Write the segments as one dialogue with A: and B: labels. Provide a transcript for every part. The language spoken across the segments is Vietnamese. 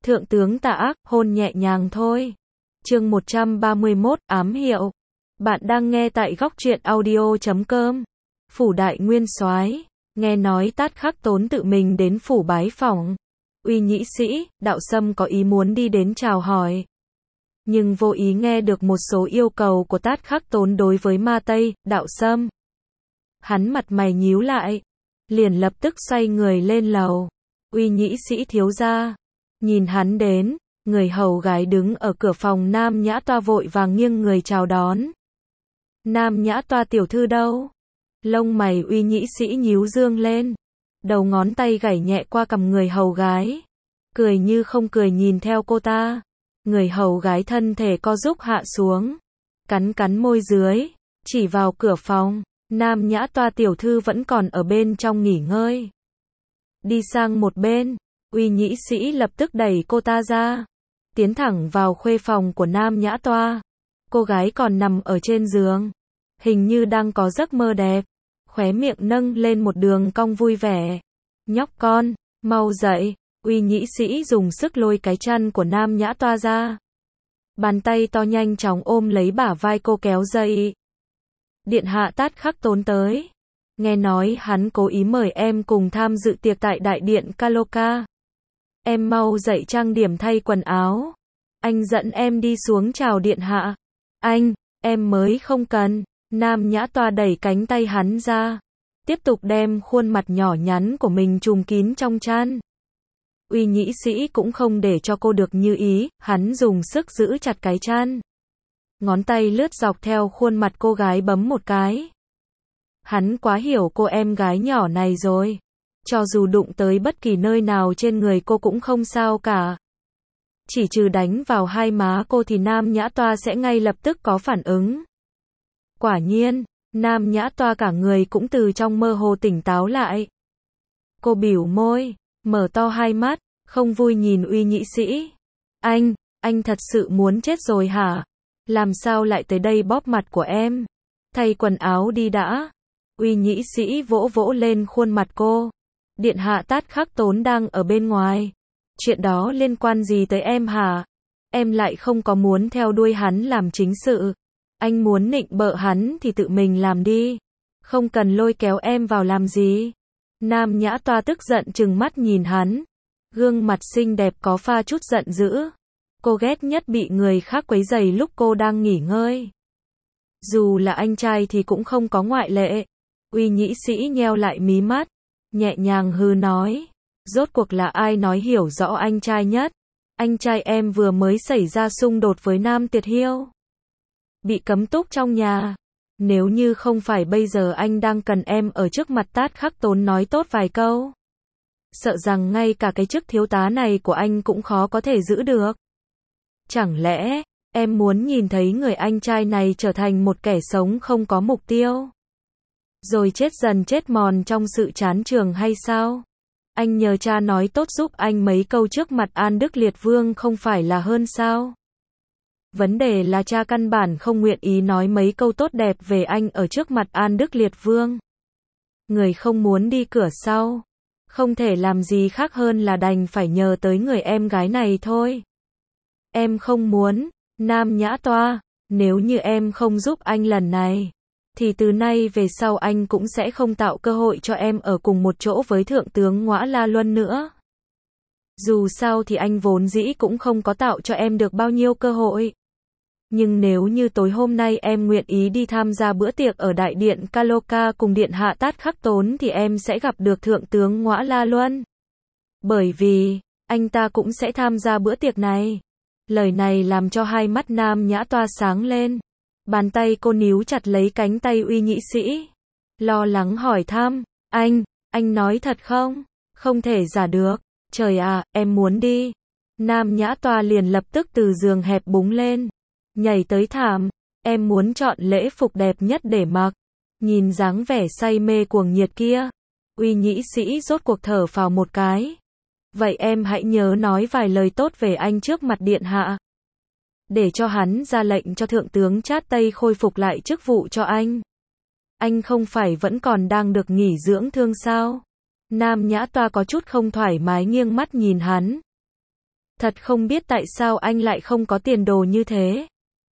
A: Thượng tướng tà ác, hôn nhẹ nhàng thôi. Chương 131, ám hiệu. Bạn đang nghe tại góc truyện audio.com. Phủ đại nguyên soái, nghe nói Tát Khắc Tốn tự mình đến phủ bái phỏng. Uy nhĩ sĩ, Đạo Sâm có ý muốn đi đến chào hỏi. Nhưng vô ý nghe được một số yêu cầu của Tát Khắc Tốn đối với Ma Tây, Đạo Sâm. Hắn mặt mày nhíu lại, liền lập tức xoay người lên lầu. Uy nhĩ sĩ thiếu gia. Nhìn hắn đến, người hầu gái đứng ở cửa phòng Nam Nhã Toa vội vàng nghiêng người chào đón. Nam Nhã Toa tiểu thư đâu? Lông mày uy nhĩ sĩ nhíu dương lên, đầu ngón tay gảy nhẹ qua cằm người hầu gái, cười như không cười nhìn theo cô ta. Người hầu gái thân thể co rúm hạ xuống, cắn cắn môi dưới, chỉ vào cửa phòng. Nam Nhã Toa tiểu thư vẫn còn ở bên trong nghỉ ngơi. Đi sang một bên. Uy nhĩ sĩ lập tức đẩy cô ta ra, tiến thẳng vào khuê phòng của Nam Nhã Toa. Cô gái còn nằm ở trên giường, hình như đang có giấc mơ đẹp, khóe miệng nâng lên một đường cong vui vẻ. Nhóc con, mau dậy. Uy nhĩ sĩ dùng sức lôi cái chăn của Nam Nhã Toa ra. Bàn tay to nhanh chóng ôm lấy bả vai cô kéo dậy. Điện hạ Tát Khắc Tốn tới. Nghe nói hắn cố ý mời em cùng tham dự tiệc tại đại điện Kaloka. Em mau dậy trang điểm thay quần áo. Anh dẫn em đi xuống chào điện hạ. Anh, em mới không cần. Nam Nhã Toa đẩy cánh tay hắn ra, tiếp tục đem khuôn mặt nhỏ nhắn của mình trùm kín trong chăn. Uy nhĩ sĩ cũng không để cho cô được như ý, hắn dùng sức giữ chặt cái chăn. Ngón tay lướt dọc theo khuôn mặt cô gái bấm một cái. Hắn quá hiểu cô em gái nhỏ này rồi. Cho dù đụng tới bất kỳ nơi nào trên người cô cũng không sao cả. Chỉ trừ đánh vào hai má cô thì Nam Nhã Toa sẽ ngay lập tức có phản ứng. Quả nhiên, Nam Nhã Toa cả người cũng từ trong mơ hồ tỉnh táo lại. Cô bỉu môi, mở to hai mắt, không vui nhìn uy nhĩ sĩ. Anh thật sự muốn chết rồi hả? Làm sao lại tới đây bóp mặt của em? Thay quần áo đi đã. Uy nhĩ sĩ vỗ vỗ lên khuôn mặt cô. Điện hạ Tát Khắc Tốn đang ở bên ngoài. Chuyện đó liên quan gì tới em hả? Em lại không có muốn theo đuôi hắn làm chính sự. Anh muốn nịnh bợ hắn thì tự mình làm đi. Không cần lôi kéo em vào làm gì. Nam Nhã Toa tức giận trừng mắt nhìn hắn. Gương mặt xinh đẹp có pha chút giận dữ. Cô ghét nhất bị người khác quấy rầy lúc cô đang nghỉ ngơi. Dù là anh trai thì cũng không có ngoại lệ. Uy nhĩ sĩ nheo lại mí mắt, nhẹ nhàng hừ nói. Rốt cuộc là ai nói hiểu rõ anh trai nhất? Anh trai em vừa mới xảy ra xung đột với Nam Tiệt Hiêu. Bị cấm túc trong nhà. Nếu như không phải bây giờ anh đang cần em ở trước mặt Tát Khắc Tốn nói tốt vài câu. Sợ rằng ngay cả cái chức thiếu tá này của anh cũng khó có thể giữ được. Chẳng lẽ, em muốn nhìn thấy người anh trai này trở thành một kẻ sống không có mục tiêu? Rồi chết dần chết mòn trong sự chán trường hay sao? Anh nhờ cha nói tốt giúp anh mấy câu trước mặt An Đức Liệt Vương không phải là hơn sao? Vấn đề là cha căn bản không nguyện ý nói mấy câu tốt đẹp về anh ở trước mặt An Đức Liệt Vương. Người không muốn đi cửa sau. Không thể làm gì khác hơn là đành phải nhờ tới người em gái này thôi. Em không muốn, Nam Nhã Toa, nếu như em không giúp anh lần này, thì từ nay về sau anh cũng sẽ không tạo cơ hội cho em ở cùng một chỗ với Thượng tướng Ngõa La Luân nữa. Dù sao thì anh vốn dĩ cũng không có tạo cho em được bao nhiêu cơ hội. Nhưng nếu như tối hôm nay em nguyện ý đi tham gia bữa tiệc ở đại điện Kaloka cùng điện hạ Tát Khắc Tốn thì em sẽ gặp được Thượng tướng Ngõa La Luân. Bởi vì, anh ta cũng sẽ tham gia bữa tiệc này. Lời này làm cho hai mắt Nam Nhã Toa sáng lên. Bàn tay cô níu chặt lấy cánh tay uy nhĩ sĩ. Lo lắng hỏi thăm, anh nói thật không? Không thể giả được. Trời à, em muốn đi. Nam Nhã Toa liền lập tức từ giường hẹp búng lên. Nhảy tới thảm. Em muốn chọn lễ phục đẹp nhất để mặc. Nhìn dáng vẻ say mê cuồng nhiệt kia. Uy nhĩ sĩ rốt cuộc thở phào một cái. Vậy em hãy nhớ nói vài lời tốt về anh trước mặt điện hạ. Để cho hắn ra lệnh cho Thượng tướng Chát Tây khôi phục lại chức vụ cho anh. Anh không phải vẫn còn đang được nghỉ dưỡng thương sao? Nam Nhã Toa có chút không thoải mái nghiêng mắt nhìn hắn. Thật không biết tại sao anh lại không có tiền đồ như thế.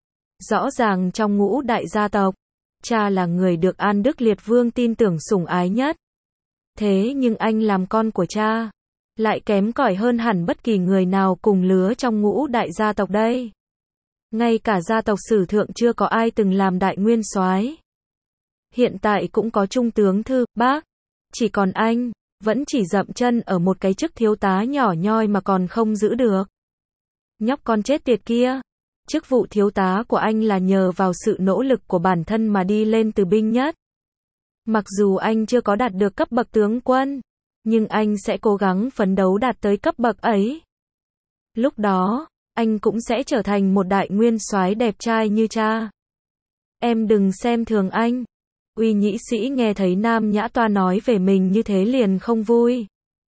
A: Rõ ràng trong ngũ đại gia tộc, cha là người được An Đức Liệt Vương tin tưởng sủng ái nhất. Thế nhưng anh làm con của cha, lại kém cỏi hơn hẳn bất kỳ người nào cùng lứa trong ngũ đại gia tộc đây. Ngay cả gia tộc sử thượng chưa có ai từng làm đại nguyên soái. Hiện tại cũng có trung tướng thư, bác. Chỉ còn anh, vẫn chỉ dậm chân ở một cái chức thiếu tá nhỏ nhoi mà còn không giữ được. Nhóc con chết tiệt kia. Chức vụ thiếu tá của anh là nhờ vào sự nỗ lực của bản thân mà đi lên từ binh nhất. Mặc dù anh chưa có đạt được cấp bậc tướng quân, nhưng anh sẽ cố gắng phấn đấu đạt tới cấp bậc ấy. Lúc đó, anh cũng sẽ trở thành một đại nguyên soái đẹp trai như cha. Em đừng xem thường anh. Uy Nhĩ Sĩ nghe thấy Nam Nhã Toa nói về mình như thế liền không vui.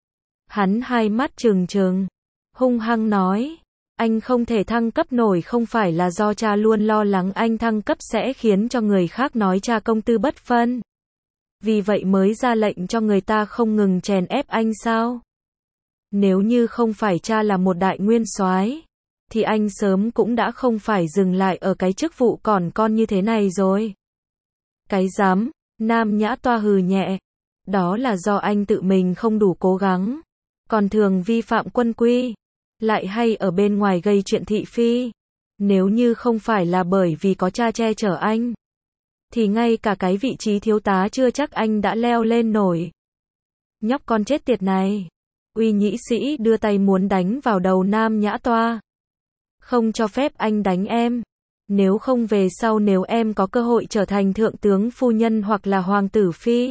A: Hắn hai mắt trừng trừng, hung hăng nói, anh không thể thăng cấp nổi không phải là do cha luôn lo lắng anh thăng cấp sẽ khiến cho người khác nói cha công tư bất phân. Vì vậy mới ra lệnh cho người ta không ngừng chèn ép anh sao? Nếu như không phải cha là một đại nguyên soái, thì anh sớm cũng đã không phải dừng lại ở cái chức vụ còn con như thế này rồi. Cái dám, Nam Nhã Toa hừ nhẹ. Đó là do anh tự mình không đủ cố gắng, còn thường vi phạm quân quy, lại hay ở bên ngoài gây chuyện thị phi. Nếu như không phải là bởi vì có cha che chở anh, thì ngay cả cái vị trí thiếu tá chưa chắc anh đã leo lên nổi. Nhóc con chết tiệt này. Uy Nhĩ Sĩ đưa tay muốn đánh vào đầu Nam Nhã Toa. Không cho phép anh đánh em. Nếu không về sau nếu em có cơ hội trở thành thượng tướng phu nhân hoặc là hoàng tử phi,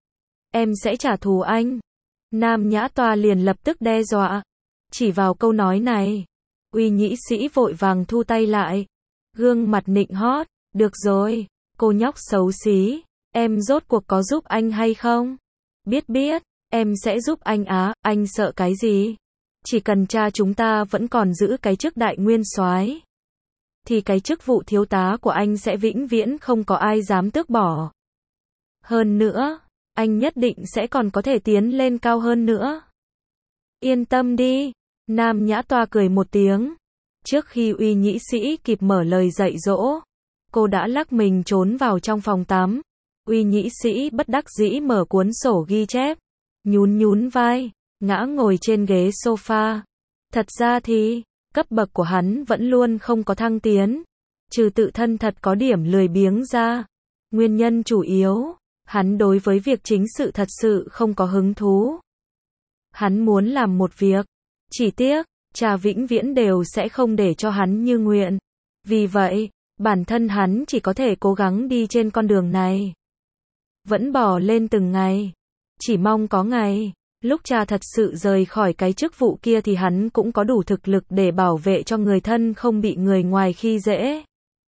A: em sẽ trả thù anh. Nam Nhã Toa liền lập tức đe dọa. Chỉ vào câu nói này, Uy Nhĩ Sĩ vội vàng thu tay lại. Gương mặt nịnh hót. Được rồi, cô nhóc xấu xí, em rốt cuộc có giúp anh hay không? Biết, em sẽ giúp anh á, anh sợ cái gì? Chỉ cần cha chúng ta vẫn còn giữ cái chức đại nguyên soái, thì cái chức vụ thiếu tá của anh sẽ vĩnh viễn không có ai dám tước bỏ. Hơn nữa, anh nhất định sẽ còn có thể tiến lên cao hơn nữa. Yên tâm đi. Nam Nhã Toa cười một tiếng. Trước khi Uy Nhĩ Sĩ kịp mở lời dạy dỗ, cô đã lắc mình trốn vào trong phòng tắm. Uy Nhĩ Sĩ bất đắc dĩ mở cuốn sổ ghi chép, nhún vai, ngã ngồi trên ghế sofa. Thật ra thì, cấp bậc của hắn vẫn luôn không có thăng tiến, trừ tự thân thật có điểm lười biếng ra. Nguyên nhân chủ yếu, hắn đối với việc chính sự thật sự không có hứng thú. Hắn muốn làm một việc, chỉ tiếc, cha vĩnh viễn đều sẽ không để cho hắn như nguyện. Vì vậy, bản thân hắn chỉ có thể cố gắng đi trên con đường này. Vẫn bỏ lên từng ngày. Chỉ mong có ngày, lúc cha thật sự rời khỏi cái chức vụ kia thì hắn cũng có đủ thực lực để bảo vệ cho người thân không bị người ngoài khi dễ.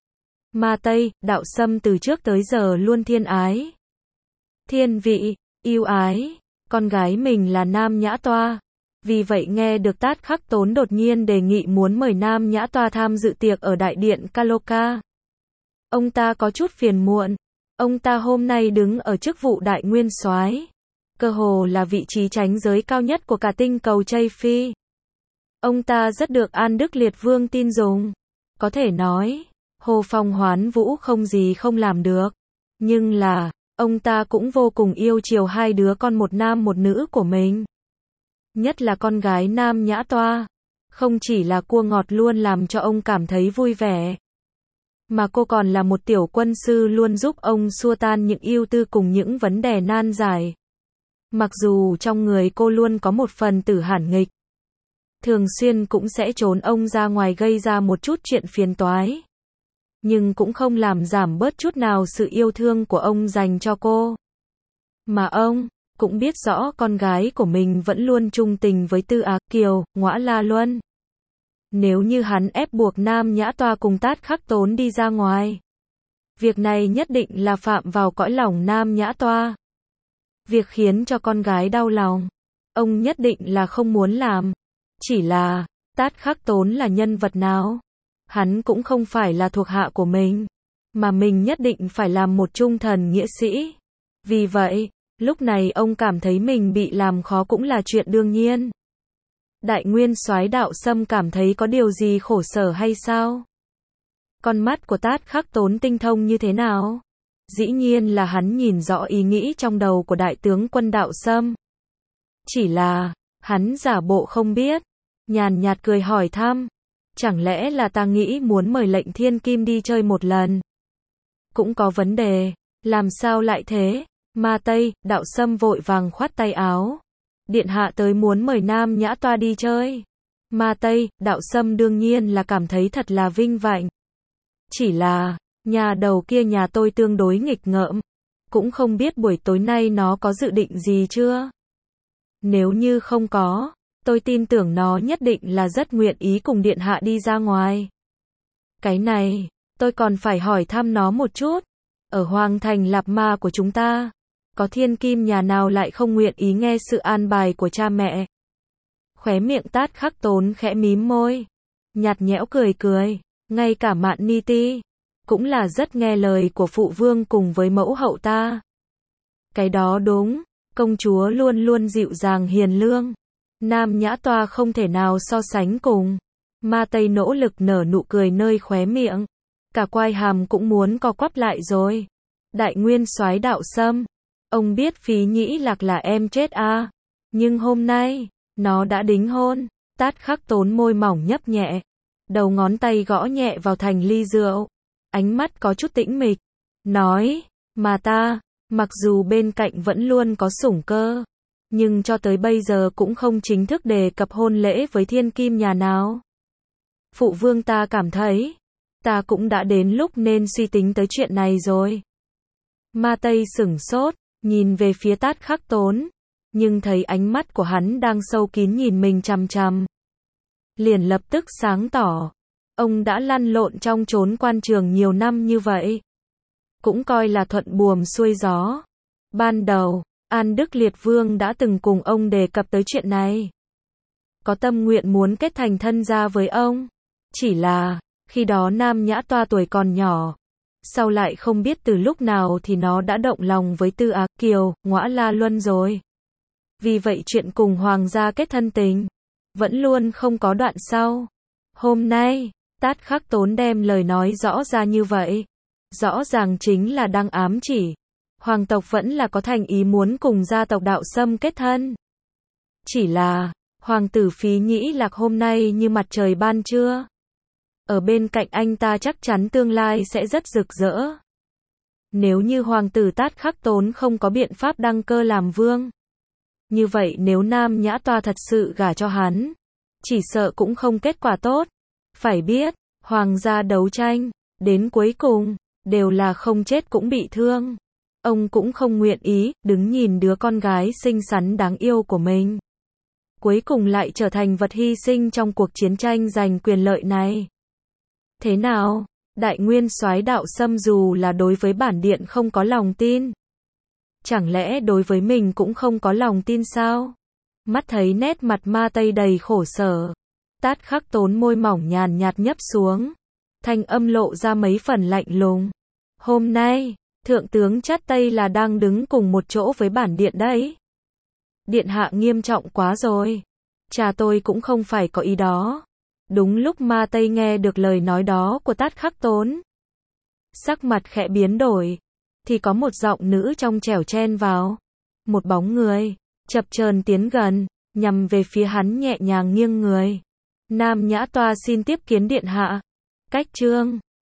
A: Ma Tây, Đạo Sâm từ trước tới giờ luôn thiên ái, thiên vị, yêu ái, con gái mình là Nam Nhã Toa. Vì vậy nghe được Tát Khắc Tốn đột nhiên đề nghị muốn mời Nam Nhã Toa tham dự tiệc ở đại điện Kaloka, ông ta có chút phiền muộn. Ông ta hôm nay đứng ở chức vụ đại nguyên soái, cơ hồ là vị trí chánh giới cao nhất của cả tinh cầu Tây Phi. Ông ta rất được An Đức Liệt Vương tin dùng. Có thể nói, Hồ Phong Hoán Vũ không gì không làm được. Nhưng là, ông ta cũng vô cùng yêu chiều hai đứa con một nam một nữ của mình. Nhất là con gái Nam Nhã Toa. Không chỉ là cua ngọt luôn làm cho ông cảm thấy vui vẻ, mà cô còn là một tiểu quân sư luôn giúp ông xua tan những ưu tư cùng những vấn đề nan giải. Mặc dù trong người cô luôn có một phần tử hản nghịch, thường xuyên cũng sẽ trốn ông ra ngoài gây ra một chút chuyện phiền toái, nhưng cũng không làm giảm bớt chút nào sự yêu thương của ông dành cho cô. Mà ông cũng biết rõ con gái của mình vẫn luôn trung tình với Tư Á Kiều, Ngõa La Luân. Nếu như hắn ép buộc Nam Nhã Toa cùng Tát Khắc Tốn đi ra ngoài, việc này nhất định là phạm vào cõi lòng Nam Nhã Toa. Việc khiến cho con gái đau lòng, ông nhất định là không muốn làm. Chỉ là, Tát Khắc Tốn là nhân vật nào? Hắn cũng không phải là thuộc hạ của mình, mà mình nhất định phải làm một trung thần nghĩa sĩ. Vì vậy, lúc này ông cảm thấy mình bị làm khó cũng là chuyện đương nhiên. Đại nguyên soái Đạo Sâm cảm thấy có điều gì khổ sở hay sao? Con mắt của Tát Khắc Tốn tinh thông như thế nào? Dĩ nhiên là hắn nhìn rõ ý nghĩ trong đầu của đại tướng quân Đạo Sâm. Chỉ là, hắn giả bộ không biết, nhàn nhạt cười hỏi thăm, chẳng lẽ là ta nghĩ muốn mời lệnh thiên kim đi chơi một lần? Cũng có vấn đề, làm sao lại thế? Ma Tây, Đạo Sâm vội vàng khoát tay áo. Điện hạ tới muốn mời Nam Nhã Toa đi chơi. Ma Tây, Đạo Sâm đương nhiên là cảm thấy thật là vinh vạnh. Chỉ là, nhà đầu kia nhà tôi tương đối nghịch ngợm. Cũng không biết buổi tối nay nó có dự định gì chưa? Nếu như không có, tôi tin tưởng nó nhất định là rất nguyện ý cùng điện hạ đi ra ngoài. Cái này, tôi còn phải hỏi thăm nó một chút. Ở Hoàng thành Lạp Ma của chúng ta, có thiên kim nhà nào lại không nguyện ý nghe sự an bài của cha mẹ? Khóe miệng Tát Khắc Tốn khẽ mím môi, nhạt nhẽo cười cười, ngay cả Mạn Ni Ti cũng là rất nghe lời của phụ vương cùng với mẫu hậu ta. Cái đó đúng, công chúa luôn luôn dịu dàng hiền lương, Nam Nhã Toa không thể nào so sánh cùng. Ma Tây nỗ lực nở nụ cười nơi khóe miệng, cả quai hàm cũng muốn co quắp lại rồi. Đại nguyên soái Đạo Sâm, ông biết Phí Nhĩ Lạc là em chết à? Nhưng hôm nay, nó đã đính hôn. Tát Khắc Tốn môi mỏng nhấp nhẹ, đầu ngón tay gõ nhẹ vào thành ly rượu, ánh mắt có chút tĩnh mịch, nói, mà ta, mặc dù bên cạnh vẫn luôn có sủng cơ, nhưng cho tới bây giờ cũng không chính thức đề cập hôn lễ với thiên kim nhà nào. Phụ vương ta cảm thấy, ta cũng đã đến lúc nên suy tính tới chuyện này rồi. Ma Tây sửng sốt, nhìn về phía Tát Khắc Tốn, nhưng thấy ánh mắt của hắn đang sâu kín nhìn mình chằm chằm. Liền lập tức sáng tỏ, ông đã lăn lộn trong chốn quan trường nhiều năm như vậy, cũng coi là thuận buồm xuôi gió. Ban đầu, An Đức Liệt Vương đã từng cùng ông đề cập tới chuyện này, có tâm nguyện muốn kết thành thân gia với ông. Chỉ là, khi đó Nam Nhã Toa tuổi còn nhỏ, sau lại không biết từ lúc nào thì nó đã động lòng với Tư Á Kiều, Ngõa La Luân rồi. Vì vậy chuyện cùng hoàng gia kết thân tình vẫn luôn không có đoạn sau. Hôm nay, Tát Khắc Tốn đem lời nói rõ ra như vậy, rõ ràng chính là đang ám chỉ hoàng tộc vẫn là có thành ý muốn cùng gia tộc Đạo Sâm kết thân. Chỉ là, hoàng tử Phí Nhĩ Lạc hôm nay như mặt trời ban trưa, ở bên cạnh anh ta chắc chắn tương lai sẽ rất rực rỡ. Nếu như hoàng tử Tát Khắc Tốn không có biện pháp đăng cơ làm vương, như vậy nếu Nam Nhã Toa thật sự gả cho hắn, chỉ sợ cũng không kết quả tốt. Phải biết, hoàng gia đấu tranh, đến cuối cùng, đều là không chết cũng bị thương. Ông cũng không nguyện ý, đứng nhìn đứa con gái xinh xắn đáng yêu của mình, cuối cùng lại trở thành vật hy sinh trong cuộc chiến tranh giành quyền lợi này. Thế nào, đại nguyên soái Đạo Sâm dù là đối với bản điện không có lòng tin, chẳng lẽ đối với mình cũng không có lòng tin sao? Mắt thấy nét mặt Ma Tây đầy khổ sở, Tát Khắc Tốn môi mỏng nhàn nhạt nhấp xuống, thanh âm lộ ra mấy phần lạnh lùng. Hôm nay, thượng tướng Chát Tây là đang đứng cùng một chỗ với bản điện đấy. Điện hạ nghiêm trọng quá rồi. Cha tôi cũng không phải có ý đó. Đúng lúc Ma Tây nghe được lời nói đó của Tát Khắc Tốn, sắc mặt khẽ biến đổi, thì có một giọng nữ trong trẻo chen vào. Một bóng người chập chờn tiến gần, nhằm về phía hắn nhẹ nhàng nghiêng người. Nam Nhã Toa xin tiếp kiến điện hạ. Cách chương